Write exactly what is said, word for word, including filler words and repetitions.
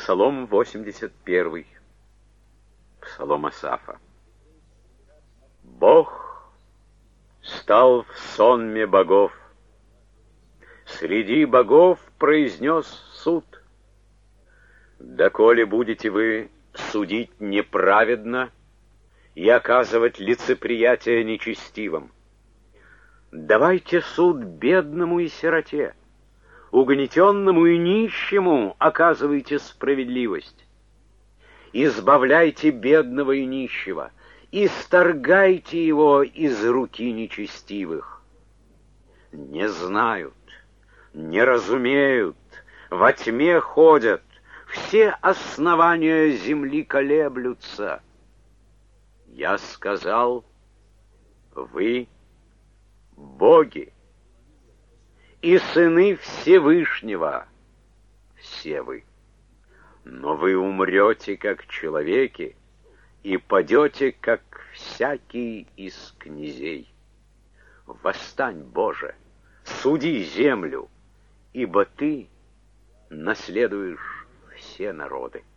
Псалом восемьдесят первый. Псалом Асафа. Бог стал в сонме богов, среди богов произнес суд. Доколе будете вы судить неправедно и оказывать лицеприятие нечестивым? Давайте суд бедному и сироте, угнетенному и нищему оказывайте справедливость. Избавляйте бедного и нищего, исторгайте его из руки нечестивых. Не знают, не разумеют, во тьме ходят, все основания земли колеблются. Я сказал, вы боги и сыны Всевышнего, все вы. Но вы умрете, как человеки, и падете, как всякий из князей. Восстань, Боже, суди землю, ибо Ты наследуешь все народы.